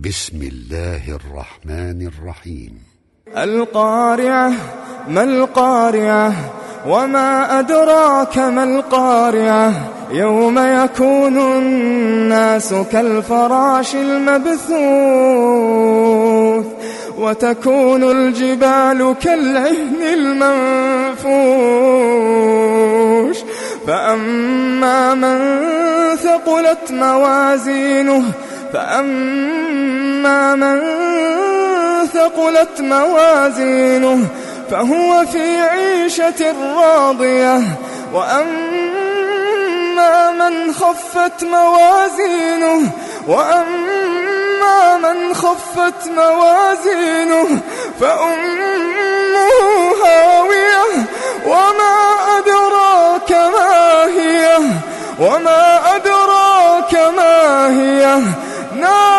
بسم الله الرحمن الرحيم. القارعة ما القارعة وما أدراك ما القارعة يوم يكون الناس كالفراش المبثوث وتكون الجبال كالعهن المنفوش فأما من ثقلت موازينه فهو في عيشة راضية وأما من خفت موازينه فأمه هاوية وما أدراك ما هي نار